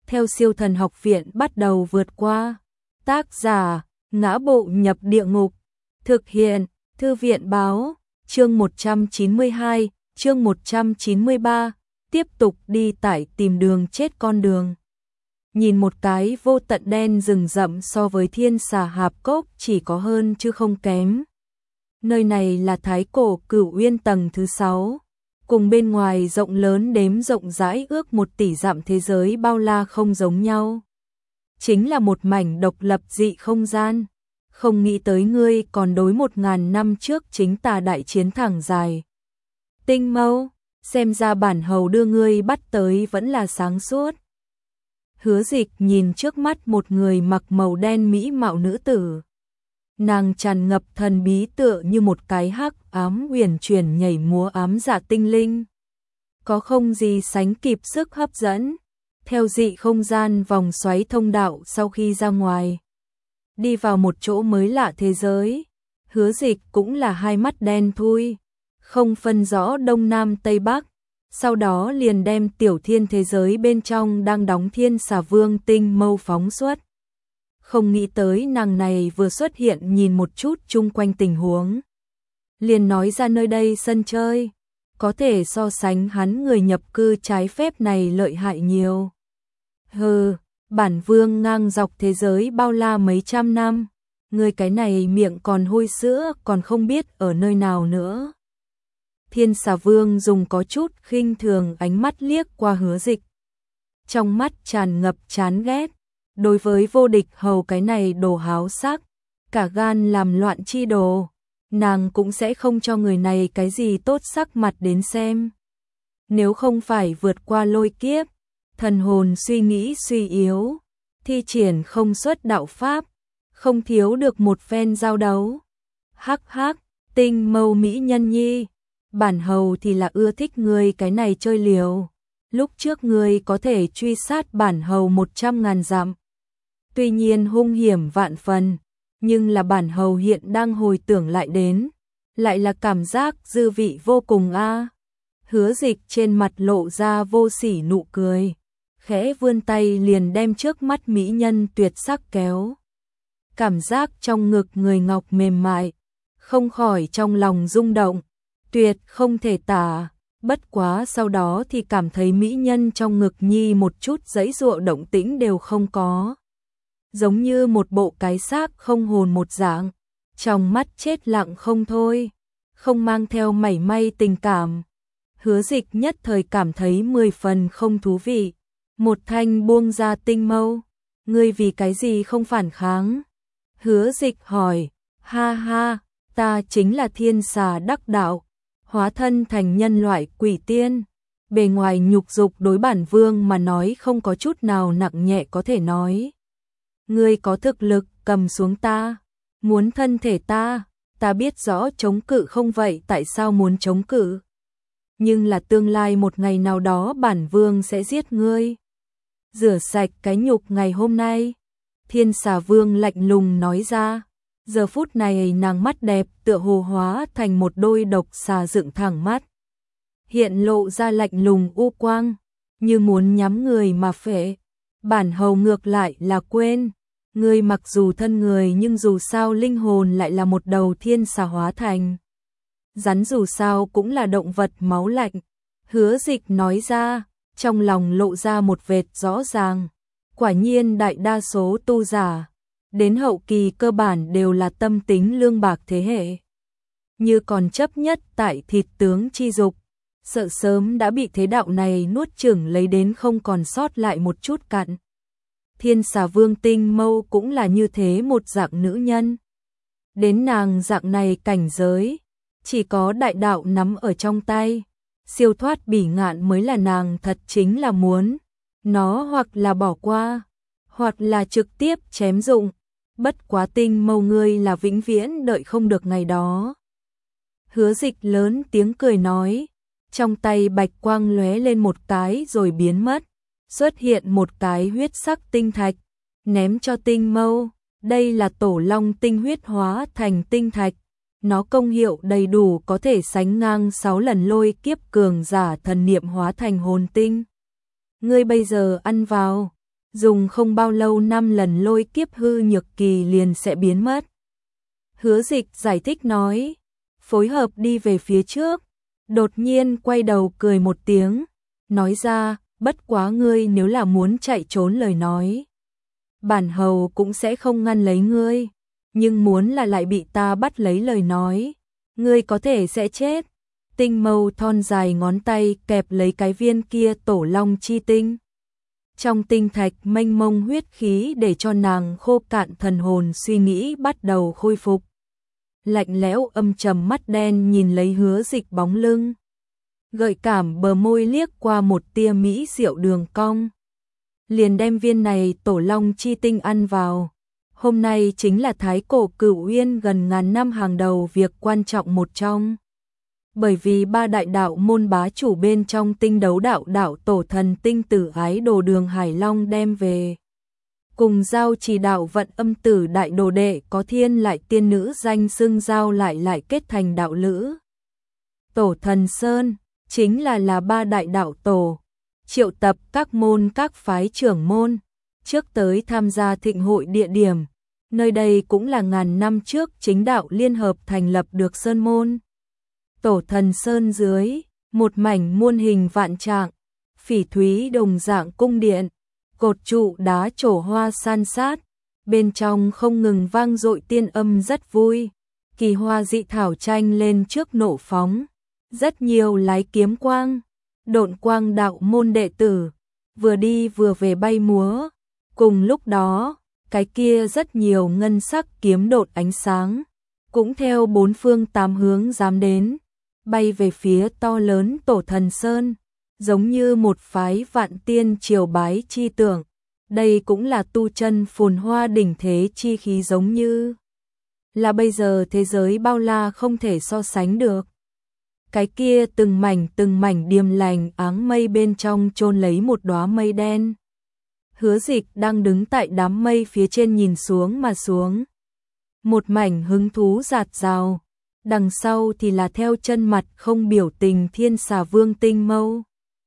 theo Siêu Thần Học Viện bắt đầu vượt qua. Tác giả: Ngã Bộ Nhập Địa Ngục. Thực hiện: Thư viện báo. Chương 192, chương 193, tiếp tục đi tải tìm đường chết con đường. Nhìn một cái vô tận đen rừng rậm so với Thiên Xà Hạp Cốc chỉ có hơn chứ không kém. Nơi này là Thái Cổ Cửu Uyên tầng thứ 6, cùng bên ngoài rộng lớn đếm rộng rãi ước 1 tỷ dặm thế giới bao la không giống nhau. Chính là một mảnh độc lập dị không gian. Không nghĩ tới ngươi còn đối 1000 năm trước chính tà đại chiến thẳng dài. Tinh Mâu, xem ra bản hầu đưa ngươi bắt tới vẫn là sáng suốt. Hứa Dịch nhìn trước mắt một người mặc màu đen mỹ mạo nữ tử. Nàng tràn ngập thần bí tựa như một cái hắc ám huyền chuyển nhảy múa ám dạ tinh linh. Có không gì sánh kịp sức hấp dẫn. Theo dị không gian vòng xoáy thông đạo sau khi ra ngoài, đi vào một chỗ mới lạ thế giới. Hứa Dịch cũng là hai mắt đen thui, không phân rõ đông nam tây bắc. Sau đó liền đem tiểu thiên thế giới bên trong đang đóng Thiên Xà Vương Tinh Mâu phóng xuất. Không nghĩ tới nàng này vừa xuất hiện nhìn một chút chung quanh tình huống, liền nói ra nơi đây sân chơi, có thể so sánh hắn người nhập cư trái phép này lợi hại nhiều. Hừ, bản vương ngang dọc thế giới bao la mấy trăm năm, người cái này miệng còn hôi sữa còn không biết ở nơi nào nữa. Thiên Xà Vương dùng có chút khinh thường ánh mắt liếc qua Hứa Dịch, trong mắt tràn ngập chán ghét. Đối với vô địch hầu cái này đồ háo sắc, cả gan làm loạn chi đồ, nàng cũng sẽ không cho người này cái gì tốt sắc mặt đến xem. Nếu không phải vượt qua lôi kiếp, thần hồn suy nghĩ suy yếu, thi triển không xuất đạo pháp, không thiếu được một phen giao đấu. Hắc hắc, Tinh Mâu mỹ nhân nhi, bản hầu thì là ưa thích ngươi cái này chơi liều. Lúc trước ngươi có thể truy sát bản hầu 100.000 dặm. Tuy nhiên hung hiểm vạn phần, nhưng là bản hầu hiện đang hồi tưởng lại đến, lại là cảm giác dư vị vô cùng a. Hứa Dịch trên mặt lộ ra vô sỉ nụ cười, khẽ vươn tay liền đem trước mắt mỹ nhân tuyệt sắc kéo. Cảm giác trong ngực người ngọc mềm mại, không khỏi trong lòng rung động, tuyệt không thể tả. Bất quá sau đó thì cảm thấy mỹ nhân trong ngực nhi một chút giãy giụa động tĩnh đều không có, giống như một bộ cái xác không hồn một dạng, trong mắt chết lặng không thôi, không mang theo mảy may tình cảm. Hứa Dịch nhất thời cảm thấy 10 phần không thú vị. Một thanh buông ra Tinh Mâu, ngươi vì cái gì không phản kháng? Hứa Dịch hỏi. Ha ha, ta chính là thiên xà đắc đạo, hóa thân thành nhân loại quỷ tiên, bề ngoài nhục dục đối bản vương mà nói không có chút nào nặng nhẹ có thể nói. Ngươi có thực lực cầm xuống ta, muốn thân thể ta, ta biết rõ chống cự không vậy tại sao muốn chống cự? Nhưng là tương lai một ngày nào đó bản vương sẽ giết ngươi. Rửa sạch cái nhục ngày hôm nay. Thiên Xà Vương lạnh lùng nói ra. Giờ phút này nàng mắt đẹp tựa hồ hóa thành một đôi độc xà dựng thẳng mắt, hiện lộ ra lạnh lùng u quang, như muốn nhắm người mà phệ. Bản hầu ngược lại là quên, ngươi mặc dù thân người nhưng dù sao linh hồn lại là một đầu thiên xà hóa thành. Rắn dù sao cũng là động vật máu lạnh. Hứa Dịch nói ra, trong lòng lộ ra một vệt rõ ràng. Quả nhiên đại đa số tu giả đến hậu kỳ cơ bản đều là tâm tính lương bạc thế hệ, như còn chấp nhất tại thịt tướng chi dục, sợ sớm đã bị thế đạo này nuốt chửng lấy đến không còn sót lại một chút cặn. Thiên Xà Vương Tinh Mâu cũng là như thế một dạng nữ nhân. Đến nàng dạng này cảnh giới, chỉ có đại đạo nắm ở trong tay, siêu thoát bỉ ngạn mới là nàng thật chính là muốn. Nó hoặc là bỏ qua, hoặc là trực tiếp chém dụng. Bất quá Tinh Mâu ngươi là vĩnh viễn đợi không được ngày đó. Hứa Dịch lớn tiếng cười nói, trong tay bạch quang lóe lên một cái rồi biến mất, xuất hiện một cái huyết sắc tinh thạch, ném cho Tinh Mâu. Đây là tổ long tinh huyết hóa thành tinh thạch, nó công hiệu đầy đủ có thể sánh ngang 6 lần lôi kiếp cường giả thần niệm hóa thành hồn tinh. Ngươi bây giờ ăn vào, dùng không bao lâu 5 lần lôi kiếp hư nhược kỳ liền sẽ biến mất. Hứa Dịch giải thích nói, phối hợp đi về phía trước, đột nhiên quay đầu cười một tiếng, nói ra, bất quá ngươi nếu là muốn chạy trốn lời nói, bản hầu cũng sẽ không ngăn lấy ngươi, nhưng muốn là lại bị ta bắt lấy lời nói, ngươi có thể sẽ chết. Tinh Mâu thon dài ngón tay kẹp lấy cái viên kia tổ long chi tinh. Trong tinh thạch mênh mông huyết khí để cho nàng khô cạn thần hồn suy nghĩ bắt đầu khôi phục. Lạnh lẽo âm trầm mắt đen nhìn lấy Hứa Dịch bóng lưng. Gợi cảm bờ môi liếc qua một tia mỹ diệu đường cong. Liền đem viên này tổ long chi tinh ăn vào. Hôm nay chính là thái cổ Cửu Uyên gần ngàn năm hàng đầu việc quan trọng một trong. Bởi vì ba đại đạo môn bá chủ bên trong tinh đấu đạo đạo tổ thần tinh tử ái đồ Đường Hải Long đem về. Cùng giao chỉ đạo vận âm tử đại đồ đệ có thiên lại tiên nữ danh xưng giao lại kết thành đạo lữ. Tổ thần Sơn, chính là ba đại đạo tổ, triệu tập các môn các phái trưởng môn, trước tới tham gia thịnh hội địa điểm. Nơi đây cũng là ngàn năm trước chính đạo liên hợp thành lập được Sơn Môn. Tổ thần Sơn dưới, một mảnh muôn hình vạn trạng, phỉ thúy đồng dạng cung điện, cột trụ đá trổ hoa san sát, bên trong không ngừng vang dội tiên âm rất vui, kỳ hoa dị thảo tranh lên trước nổ phóng, rất nhiều lái kiếm quang, độn quang đạo môn đệ tử, vừa đi vừa về bay múa, cùng lúc đó, cái kia rất nhiều ngân sắc kiếm độn ánh sáng, cũng theo bốn phương tám hướng dám đến, bay về phía to lớn tổ thần Sơn, giống như một phái vạn tiên triều bái chi tưởng. Đây cũng là tu chân phồn hoa đỉnh thế chi khí giống như là bây giờ thế giới bao la không thể so sánh được. Cái kia từng mảnh điềm lành áng mây bên trong chôn lấy một đóa mây đen. Hứa Dịch đang đứng tại đám mây phía trên nhìn xuống mà xuống. Một mảnh hứng thú dạt dào, đằng sau thì là theo chân mặt không biểu tình Thiên Xà Vương Tinh Mâu.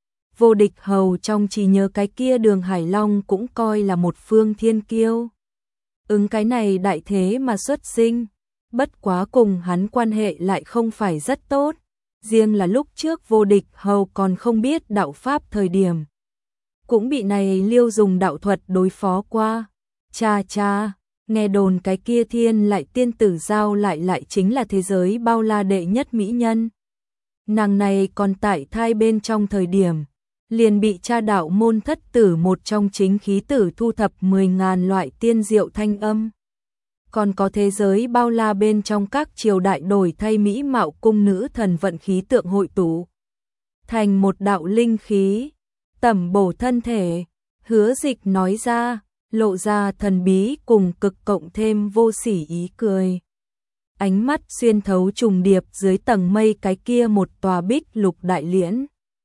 Vô Địch hầu trong trí nhớ cái kia Đường Hải Long cũng coi là một phương thiên kiêu. Ứng cái này đại thế mà xuất sinh, bất quá cùng hắn quan hệ lại không phải rất tốt, riêng là lúc trước Vô Địch hầu còn không biết đạo pháp thời điểm. Cũng bị này Liêu dùng đạo thuật đối phó qua. Cha, nghe đồn cái kia thiên lại tiên tử giao lại chính là thế giới bao la đệ nhất mỹ nhân. Nàng này còn tại thai bên trong thời điểm, liền bị cha đạo môn thất tử một trong chính khí tử thu thập 10.000 loại tiên diệu thanh âm. Còn có thế giới bao la bên trong các triều đại đổi thay mỹ mạo cung nữ thần vận khí tượng hội tụ thành một đạo linh khí, tẩm bổ thân thể. Hứa Dịch nói ra, lộ ra thần bí cùng cực cộng thêm vô sỉ ý cười. Ánh mắt xuyên thấu trùng điệp dưới tầng mây cái kia một tòa bích lục đại liễn.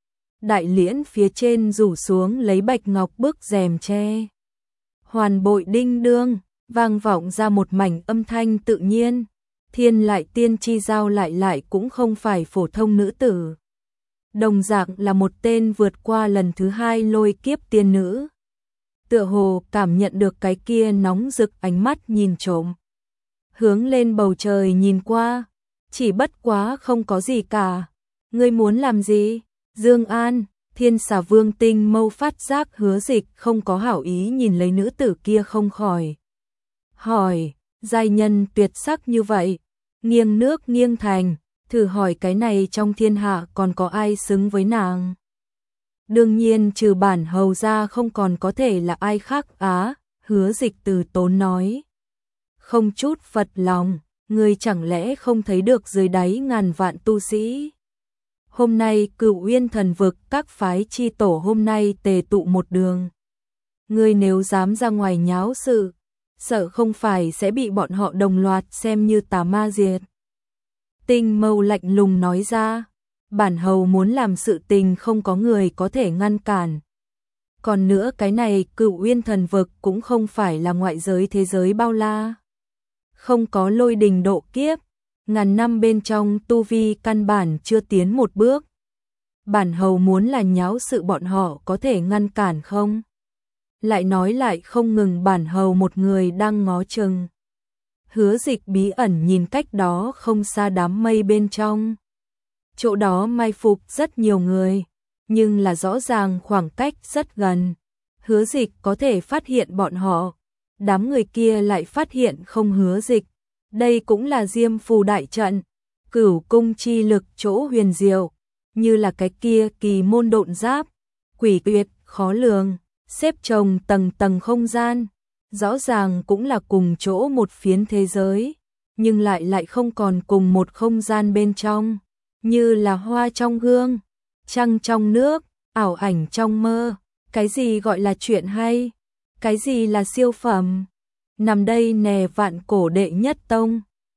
Đại liễn phía trên rủ xuống lấy bạch ngọc bức rèm che. Hoàn bội đinh đương, vang vọng ra một mảnh âm thanh tự nhiên. Thiên lại tiên chi giao lại cũng không phải phổ thông nữ tử. Đồng dạng là một tên vượt qua lần thứ 2 lôi kiếp tiên nữ. Tựa hồ cảm nhận được cái kia nóng rực ánh mắt nhìn trộm. Hướng lên bầu trời nhìn qua, chỉ bất quá không có gì cả. Ngươi muốn làm gì? Dương An, Thiên Xà Vương Tinh Mâu phát giác Hứa Dịch không có hảo ý nhìn lấy nữ tử kia không khỏi. Hỏi, giai nhân tuyệt sắc như vậy, nghiêng nước nghiêng thành, thử hỏi cái này trong thiên hạ còn có ai xứng với nàng? Đương nhiên trừ bản hầu ra không còn có thể là ai khác á, Hứa Dịch từ tốn nói. Không chút phật lòng, ngươi chẳng lẽ không thấy được dưới đáy ngàn vạn tu sĩ? Hôm nay Cửu Uyên thần vực các phái chi tổ hôm nay tề tụ một đường. Ngươi nếu dám ra ngoài nháo sự, sợ không phải sẽ bị bọn họ đồng loạt xem như tà ma diệt. Tinh Mâu lạnh lùng nói ra, bản hầu muốn làm sự tình không có người có thể ngăn cản. Còn nữa cái này Cửu Uyên thần vực cũng không phải là ngoại giới thế giới bao la. Không có lôi đình độ kiếp, ngàn năm bên trong tu vi căn bản chưa tiến một bước. Bản hầu muốn là nháo sự bọn họ có thể ngăn cản không? lại nói lại không ngừng bản hầu một người đang ngó chừng. Hứa Dịch bí ẩn nhìn cách đó không xa đám mây bên trong. Chỗ đó mai phục rất nhiều người, nhưng là rõ ràng khoảng cách rất gần. Hứa Dịch có thể phát hiện bọn họ, đám người kia lại phát hiện không Hứa Dịch. Đây cũng là Diêm Phù đại trận, Cửu cung chi lực chỗ huyền diệu, như là cái kia kỳ môn độn giáp, quỷ tuyệt khó lường, xếp chồng tầng tầng không gian, rõ ràng cũng là cùng chỗ một phiến thế giới, nhưng lại không còn cùng một không gian bên trong, như là hoa trong gương, trăng trong nước, ảo ảnh trong mơ. Cái gì gọi là chuyện hay? Cái gì là siêu phẩm? Nằm đây nè vạn cổ đệ nhất tông.